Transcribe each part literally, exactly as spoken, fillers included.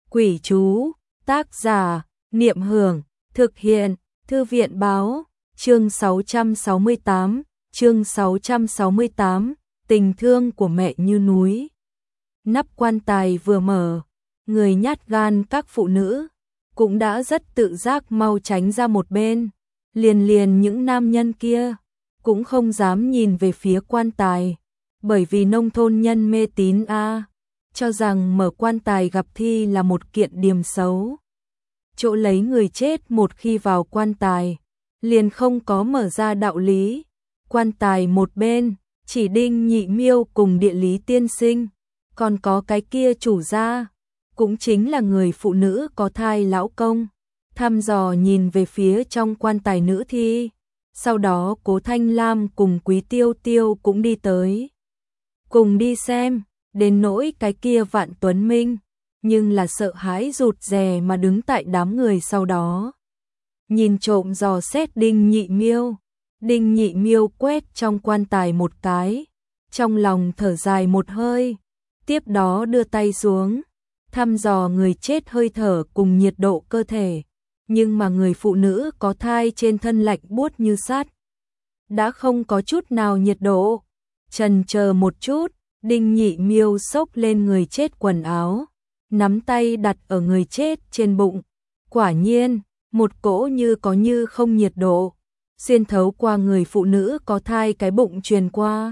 Quỷ chú, tác giả, Niệm Hưởng, thực hiện, Thư viện Báo, chương sáu trăm sáu mươi tám, chương sáu trăm sáu mươi tám, tình thương của mẹ như núi. Nắp quan tài vừa mở, người nhát gan các phụ nữ cũng đã rất tự giác mau tránh ra một bên, liền liền những nam nhân kia cũng không dám nhìn về phía quan tài, bởi vì nông thôn nhân mê tín a, cho rằng mở quan tài gặp thi là một kiện điềm xấu. Chỗ lấy người chết một khi vào quan tài, liền không có mở ra đạo lý. Quan tài một bên, chỉ Đinh Nhị Miêu cùng Địa Lý tiên sinh, còn có cái kia chủ gia, cũng chính là người phụ nữ có thai lão công, thăm dò nhìn về phía trong quan tài nữ thi. Sau đó Cố Thanh Lam cùng Quý Tiêu Tiêu cũng đi tới, cùng đi xem. Đến nỗi cái kia Vạn Tuấn Minh, nhưng là sợ hãi rụt rè mà đứng tại đám người sau đó, nhìn trộm dò xét Đinh Nhị Miêu. Đinh Nhị Miêu quét trong quan tài một cái, trong lòng thở dài một hơi, tiếp đó đưa tay xuống, thăm dò người chết hơi thở cùng nhiệt độ cơ thể, nhưng mà người phụ nữ có thai trên thân lạnh buốt như sắt, đã không có chút nào nhiệt độ. Chần chờ một chút, Đinh Nhị Miêu xốc lên người chết quần áo, nắm tay đặt ở người chết trên bụng. Quả nhiên, một cỗ như có như không nhiệt độ xuyên thấu qua người phụ nữ có thai cái bụng truyền qua.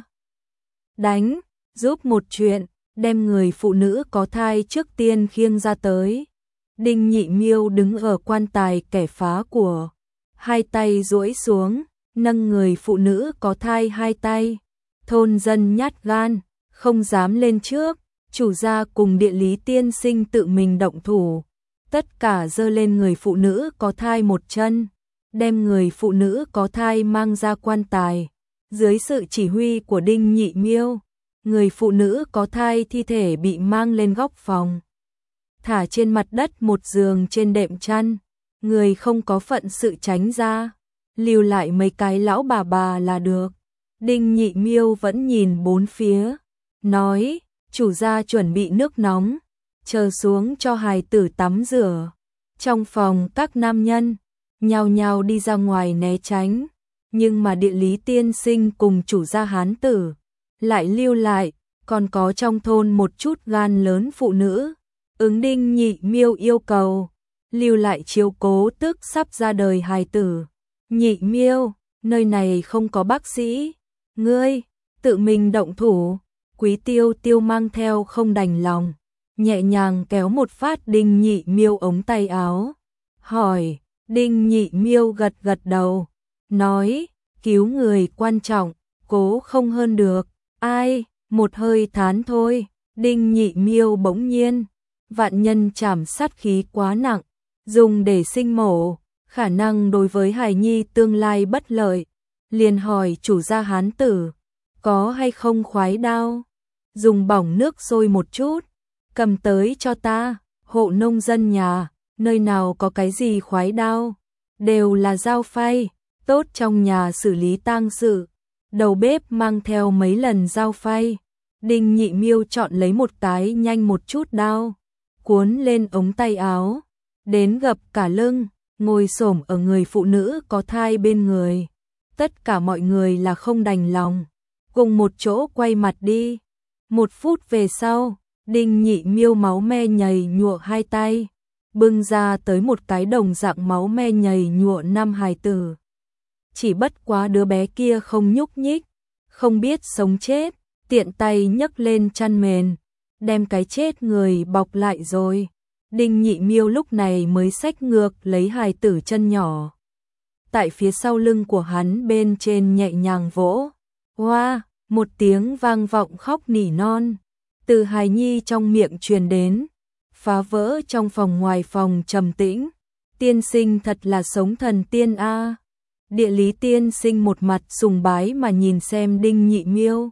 Đánh, giúp một chuyện, đem người phụ nữ có thai trước tiên khiêng ra tới. Đinh Nhị Miêu đứng ở quan tài kẻ phá của, hai tay duỗi xuống, nâng người phụ nữ có thai hai tay. Thôn dân nhát gan, không dám lên trước, chủ gia cùng Địa Lý tiên sinh tự mình động thủ, tất cả giơ lên người phụ nữ có thai một chân, đem người phụ nữ có thai mang ra quan tài. Dưới sự chỉ huy của Đinh Nhị Miêu, người phụ nữ có thai thi thể bị mang lên góc phòng, thả trên mặt đất một giường trên đệm chăn, người không có phận sự tránh ra, lưu lại mấy cái lão bà bà là được. Đinh Nhị Miêu vẫn nhìn bốn phía, nói, chủ gia chuẩn bị nước nóng, chờ xuống cho hài tử tắm rửa. Trong phòng các nam nhân nhao nhao đi ra ngoài né tránh, nhưng mà Địa Lý tiên sinh cùng chủ gia hán tử lại lưu lại, còn có trong thôn một chút gan lớn phụ nữ ứng Đinh Nhị Miêu yêu cầu, lưu lại chiếu cố tức sắp ra đời hài tử. Nhị Miêu, nơi này không có bác sĩ, ngươi tự mình động thủ. Quý Tiêu Tiêu mang theo không đành lòng, nhẹ nhàng kéo một phát Đinh Nhị Miêu ống tay áo, hỏi. Đinh Nhị Miêu gật gật đầu, nói, cứu người quan trọng, cố không hơn được. Ai, một hơi thán thôi. Đinh Nhị Miêu bỗng nhiên, vạn nhân chảm sát khí quá nặng, dùng để sinh mổ, khả năng đối với hài nhi tương lai bất lợi, liền hỏi chủ gia hán tử, có hay không khoái đao, dùng bỏng nước sôi một chút, cầm tới cho ta. Hộ nông dân nhà, nơi nào có cái gì khoái đao, đều là dao phay, tốt trong nhà xử lý tang sự, đầu bếp mang theo mấy lần dao phay. Đinh Nhị Miêu chọn lấy một cái nhanh một chút đao, cuốn lên ống tay áo, đến gập cả lưng, ngồi xổm ở người phụ nữ có thai bên người. Tất cả mọi người là không đành lòng, cùng một chỗ quay mặt đi. Một phút về sau, Đinh Nhị Miêu máu me nhầy nhụa hai tay, bưng ra tới một cái đồng dạng máu me nhầy nhụa năm hài tử. Chỉ bất quá đứa bé kia không nhúc nhích, không biết sống chết, tiện tay nhấc lên chăn mền, đem cái chết người bọc lại rồi. Đinh Nhị Miêu lúc này mới xách ngược lấy hài tử chân nhỏ, tại phía sau lưng của hắn bên trên nhẹ nhàng vỗ. Hoa, một tiếng vang vọng khóc nỉ non từ hài nhi trong miệng truyền đến, phá vỡ trong phòng ngoài phòng trầm tĩnh. Tiên sinh thật là sống thần tiên a. Địa Lý tiên sinh một mặt sùng bái mà nhìn xem Đinh Nhị Miêu.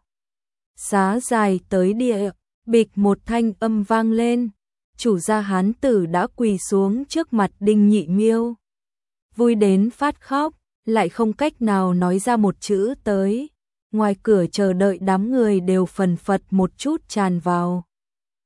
Xá dài tới địa, bịch một thanh âm vang lên, chủ gia hán tử đã quỳ xuống trước mặt Đinh Nhị Miêu, vui đến phát khóc, lại không cách nào nói ra một chữ tới. Ngoài cửa chờ đợi đám người đều phần phật một chút tràn vào.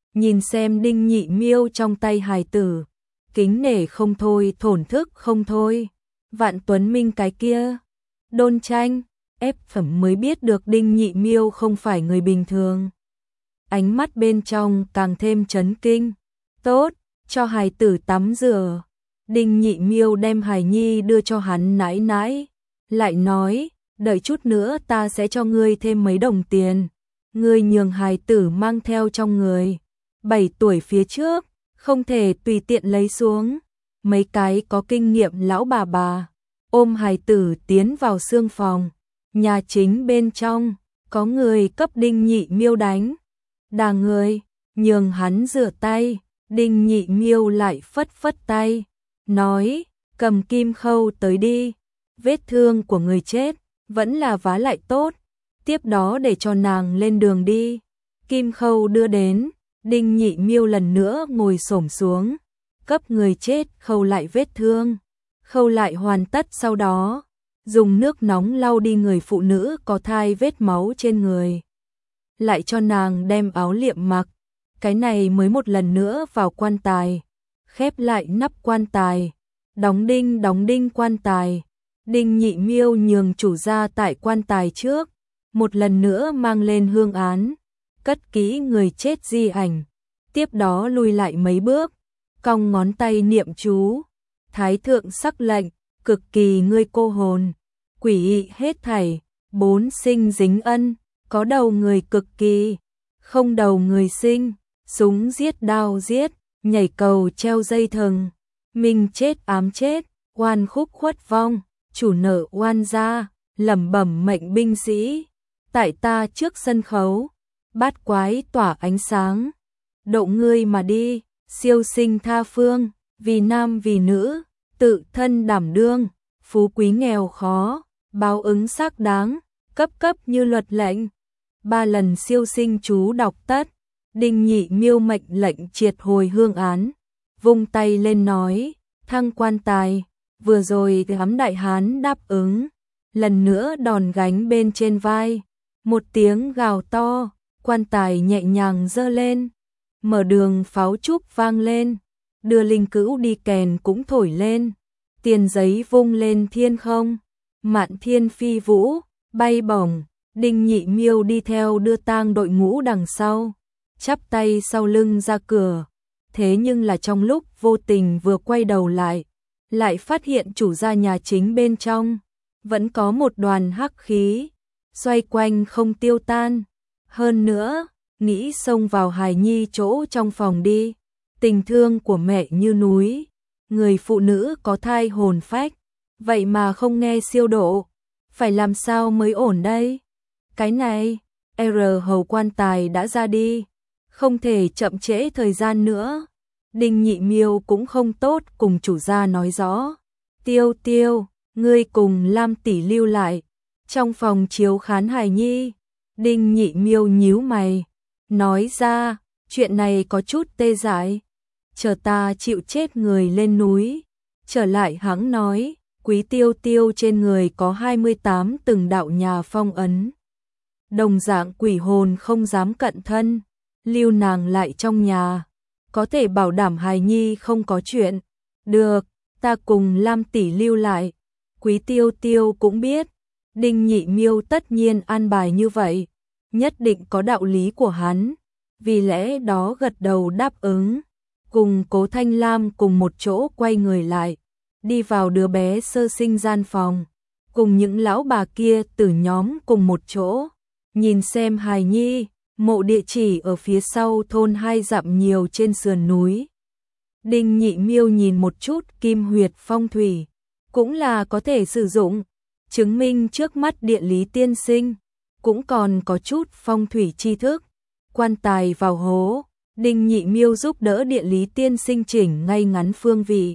nhìn xem Đinh Nhị Miêu trong tay hài tử, kính nể không thôi, thổn thức không thôi. Vạn Tuấn Minh cái kia, Đôn Tranh, ép phẩm mới biết được Đinh Nhị Miêu không phải người bình thường. Ánh mắt bên trong càng thêm chấn kinh. Tốt, cho hài tử tắm rửa. Đinh Nhị Miêu đem hài nhi đưa cho hắn nãi nãi, lại nói, đợi chút nữa ta sẽ cho ngươi thêm mấy đồng tiền. Ngươi nhường hài tử mang theo trong người. Bảy tuổi phía trước, không thể tùy tiện lấy xuống. Mấy cái có kinh nghiệm lão bà bà ôm hài tử tiến vào xương phòng. Nhà chính bên trong có người cấp Đinh Nhị Miêu đánh đà người, nhường hắn rửa tay. Đinh Nhị Miêu lại phất phất tay, nói, cầm kim khâu tới đi. Vết thương của người chết vẫn là vá lại tốt, tiếp đó để cho nàng lên đường đi. Kim khâu đưa đến, Đinh Nhị Miêu lần nữa ngồi xổm xuống, cấp người chết khâu lại vết thương. Khâu lại hoàn tất sau đó, dùng nước nóng lau đi người phụ nữ có thai vết máu trên người. Lại cho nàng đem áo liệm mặc, cái này mới một lần nữa vào quan tài. Khép lại nắp quan tài, đóng đinh đóng đinh quan tài. Đinh Nhị Miêu nhường chủ gia tại quan tài trước, một lần nữa mang lên hương án, cất kỹ người chết di ảnh. Tiếp đó lùi lại mấy bước, cong ngón tay niệm chú. Thái thượng sắc lệnh, cực kỳ ngươi cô hồn, quỷ ị hết thảy, bốn sinh dính ân, có đầu người cực kỳ, không đầu người sinh, súng giết đao giết, nhảy cầu treo dây thừng, minh chết ám chết, oan khúc khuất vong, chủ nợ oan gia, lẩm bẩm mệnh binh sĩ. Tại ta trước sân khấu, bát quái tỏa ánh sáng, độ ngươi mà đi, siêu sinh tha phương, vì nam vì nữ, tự thân đảm đương, phú quý nghèo khó, báo ứng xác đáng, cấp cấp như luật lệnh. Ba lần siêu sinh chú đọc tất, Đinh Nhị Miêu mệnh lệnh triệt hồi hương án, vung tay lên nói, thăng quan tài. Vừa rồi đám đại hán đáp ứng, lần nữa đòn gánh bên trên vai, một tiếng gào to, quan tài nhẹ nhàng giơ lên, mở đường pháo trúc vang lên, đưa linh cữu đi kèn cũng thổi lên, tiền giấy vung lên thiên không, mạn thiên phi vũ, bay bổng. Đinh Nhị Miêu đi theo đưa tang đội ngũ đằng sau, chắp tay sau lưng ra cửa. Thế nhưng là trong lúc vô tình vừa quay đầu lại, lại phát hiện chủ gia nhà chính bên trong vẫn có một đoàn hắc khí xoay quanh không tiêu tan. Hơn nữa, nghĩ xông vào hài nhi chỗ trong phòng đi. Tình thương của mẹ như núi, người phụ nữ có thai hồn phách, vậy mà không nghe siêu độ, phải làm sao mới ổn đây? Cái này, R hầu quan tài đã ra đi, không thể chậm trễ thời gian nữa. Đinh Nhị Miêu cũng không tốt cùng chủ gia nói rõ. Tiêu Tiêu, ngươi cùng Lam tỷ lưu lại trong phòng chiếu khán hài nhi. Đinh Nhị Miêu nhíu mày, nói ra, chuyện này có chút tê dại, chờ ta chịu chết người lên núi. Trở lại hắn nói, Quý Tiêu Tiêu trên người có hai mươi tám từng đạo nhà phong ấn. Đồng dạng quỷ hồn không dám cận thân, lưu nàng lại trong nhà, có thể bảo đảm hài nhi không có chuyện. Được, ta cùng Lam tỷ lưu lại. Quý Tiêu Tiêu cũng biết, Đinh Nhị Miêu tất nhiên an bài như vậy, nhất định có đạo lý của hắn, vì lẽ đó gật đầu đáp ứng, cùng Cố Thanh Lam cùng một chỗ quay người lại, đi vào đứa bé sơ sinh gian phòng, cùng những lão bà kia từ nhóm cùng một chỗ, nhìn xem hài nhi. Mộ địa chỉ ở phía sau thôn hai dặm nhiều trên sườn núi. Đinh Nhị Miêu nhìn một chút kim huyệt phong thủy, cũng là có thể sử dụng, chứng minh trước mắt địa lý tiên sinh, cũng còn có chút phong thủy tri thức. Quan tài vào hố, Đinh Nhị Miêu giúp đỡ địa lý tiên sinh chỉnh ngay ngắn phương vị.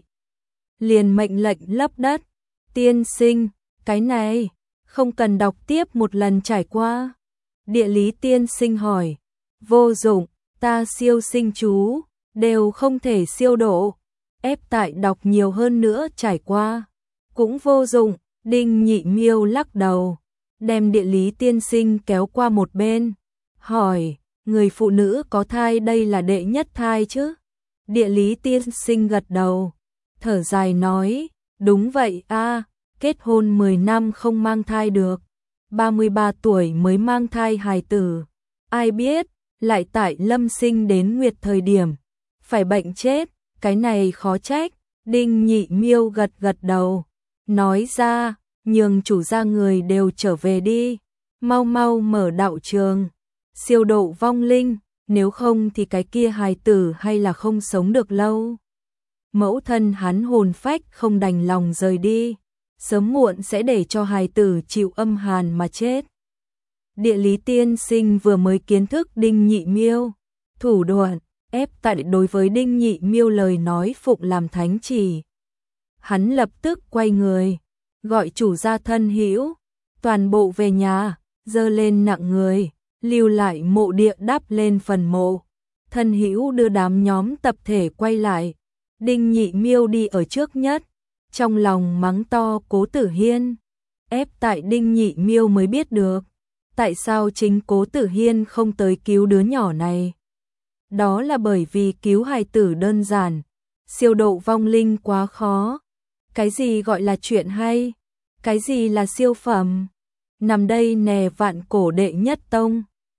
Liền mệnh lệnh lấp đất. Tiên sinh, cái này, không cần đọc tiếp một lần trải qua. Địa lý tiên sinh hỏi, vô dụng, ta siêu sinh chú, đều không thể siêu độ, ép tại đọc nhiều hơn nữa trải qua, cũng vô dụng. Đinh Nhị Miêu lắc đầu, đem địa lý tiên sinh kéo qua một bên, hỏi, người phụ nữ có thai đây là đệ nhất thai chứ? Địa lý tiên sinh gật đầu, thở dài nói, đúng vậy a, kết hôn mười năm không mang thai được, ba mươi ba tuổi mới mang thai hài tử, ai biết, lại tại lâm sinh đến nguyệt thời điểm, phải bệnh chết, cái này khó trách. Đinh Nhị Miêu gật gật đầu, nói ra, nhường chủ gia người đều trở về đi, mau mau mở đạo trường, siêu độ vong linh, nếu không thì cái kia hài tử hay là không sống được lâu. Mẫu thân hắn hồn phách không đành lòng rời đi, sớm muộn sẽ để cho hài tử chịu âm hàn mà chết. Địa lý tiên sinh vừa mới kiến thức Đinh Nhị Miêu, thủ đoạn ép tại đối với Đinh Nhị Miêu lời nói phụng làm thánh chỉ. Hắn lập tức quay người, gọi chủ gia thân hữu, toàn bộ về nhà, dơ lên nặng người, lưu lại mộ địa đắp lên phần mộ. Thân hữu đưa đám nhóm tập thể quay lại, Đinh Nhị Miêu đi ở trước nhất, trong lòng mắng to Cố Tử Hiên. Ép tại Đinh Nhị Miêu mới biết được, tại sao chính Cố Tử Hiên không tới cứu đứa nhỏ này. Đó là bởi vì cứu hài tử đơn giản, siêu độ vong linh quá khó. Cái gì gọi là chuyện hay? Cái gì là siêu phẩm? Nằm đây nè vạn cổ đệ nhất tông.